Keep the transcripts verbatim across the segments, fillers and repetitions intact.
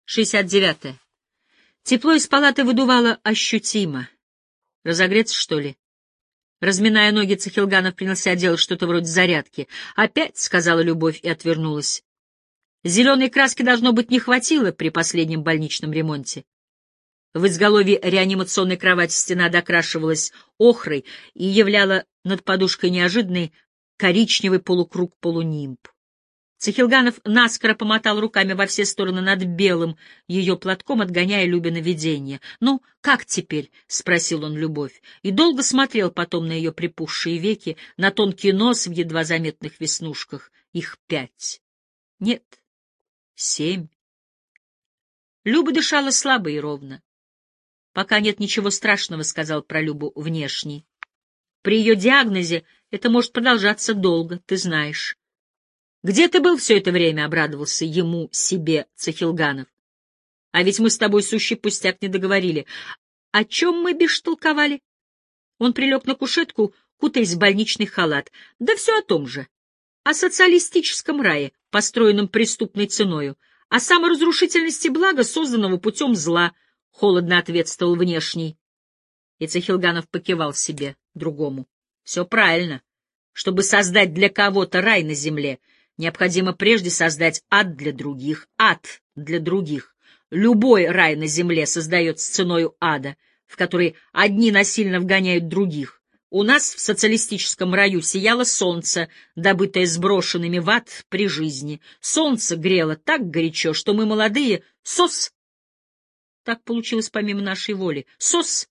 шестьдесят девятое. Тепло из палаты выдувало ощутимо. Разогреться, что ли? Разминая ноги, Цахилганов принялся делать что-то вроде зарядки. «Опять», — сказала Любовь и отвернулась. Зеленой краски, должно быть, не хватило при последнем больничном ремонте. В изголовье реанимационной кровати стена докрашивалась охрой и являла над подушкой неожиданный коричневый полукруг-полунимб. Цахилганов наскоро помотал руками во все стороны над белым ее платком, отгоняя Любина видение. «Ну, как теперь?» — спросил он Любовь, и долго смотрел потом на ее припухшие веки, на тонкий нос в едва заметных веснушках. Их пять. Нет, семь. Люба дышала слабо и ровно. «Пока нет ничего страшного», — сказал про Любу внешний. «При ее диагнозе это может продолжаться долго, ты знаешь». «Где ты был все это время?» — обрадовался ему, себе, Цахилганов. «А ведь мы с тобой сущий пустяк не договорили. О чем мы бишь толковали?» Он прилег на кушетку, кутаясь в больничный халат. «Да все о том же. О социалистическом рае, построенном преступной ценою, о саморазрушительности блага, созданного путем зла», — холодно ответствовал внешний. И Цахилганов покивал себе, другому. «Все правильно. Чтобы создать для кого-то рай на земле, необходимо прежде создать ад для других, ад для других. Любой рай на земле создается ценою ада, в который одни насильно вгоняют других. У нас в социалистическом раю сияло солнце, добытое сброшенными в ад при жизни. Солнце грело так горячо, что мы, молодые, сос. Так получилось помимо нашей воли. Сос.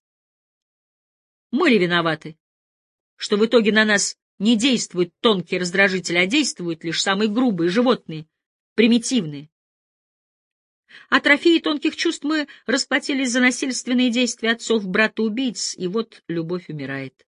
Мы ли виноваты, что в итоге на нас не действуют тонкие раздражители, а действуют лишь самые грубые, животные, примитивные? А трофеи тонких чувств мы расплатились за насильственные действия отцов брата-убийц, и вот любовь умирает.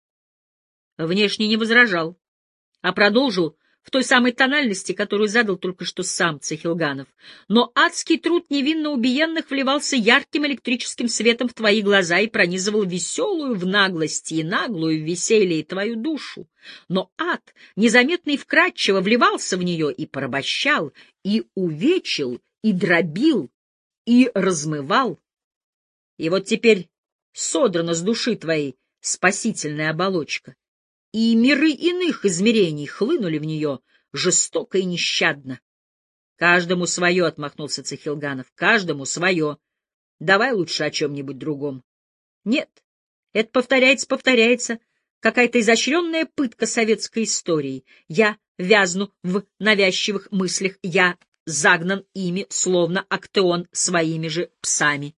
Внешне не возражал, а продолжил в той самой тональности, которую задал только что сам Цахилганов. Но адский труд невинно убиенных вливался ярким электрическим светом в твои глаза и пронизывал веселую в наглости и наглую в веселье твою душу. Но ад, незаметно и вкрадчиво, вливался в нее и порабощал, и увечил, и дробил, и размывал. И вот теперь содрана с души твоей спасительная оболочка, и миры иных измерений хлынули в нее жестоко и нещадно. Каждому свое, — отмахнулся Цахилганов, — каждому свое. Давай лучше о чем-нибудь другом. Нет, это повторяется, повторяется, какая-то изощренная пытка советской истории. Я вязну в навязчивых мыслях, я загнан ими, словно Актеон своими же псами.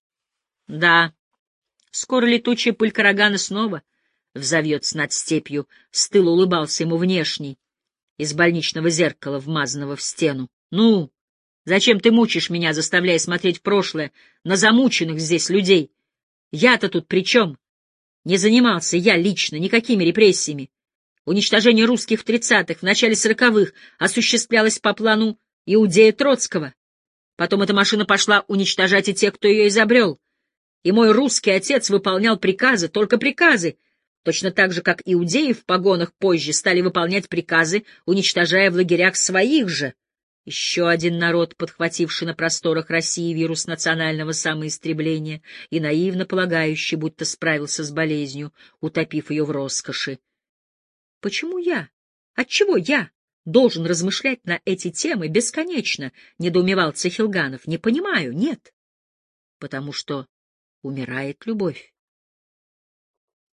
Да, скоро летучая пыль Карагана снова взовьется над степью, — с тыла улыбался ему внешний, из больничного зеркала, вмазанного в стену. Ну, зачем ты мучишь меня, заставляя смотреть в прошлое на замученных здесь людей? Я-то тут при чем? Не занимался я лично никакими репрессиями. Уничтожение русских в тридцатых, в начале сороковых осуществлялось по плану Иудея Троцкого. Потом эта машина пошла уничтожать и тех, кто ее изобрел. И мой русский отец выполнял приказы, только приказы, точно так же, как иудеи в погонах позже стали выполнять приказы, уничтожая в лагерях своих же. Еще один народ, подхвативший на просторах России вирус национального самоистребления и наивно полагающий, будто справился с болезнью, утопив ее в роскоши. Почему я? Отчего я должен размышлять на эти темы бесконечно? — недоумевал Цахилганов. — Не понимаю, нет. Потому что умирает любовь.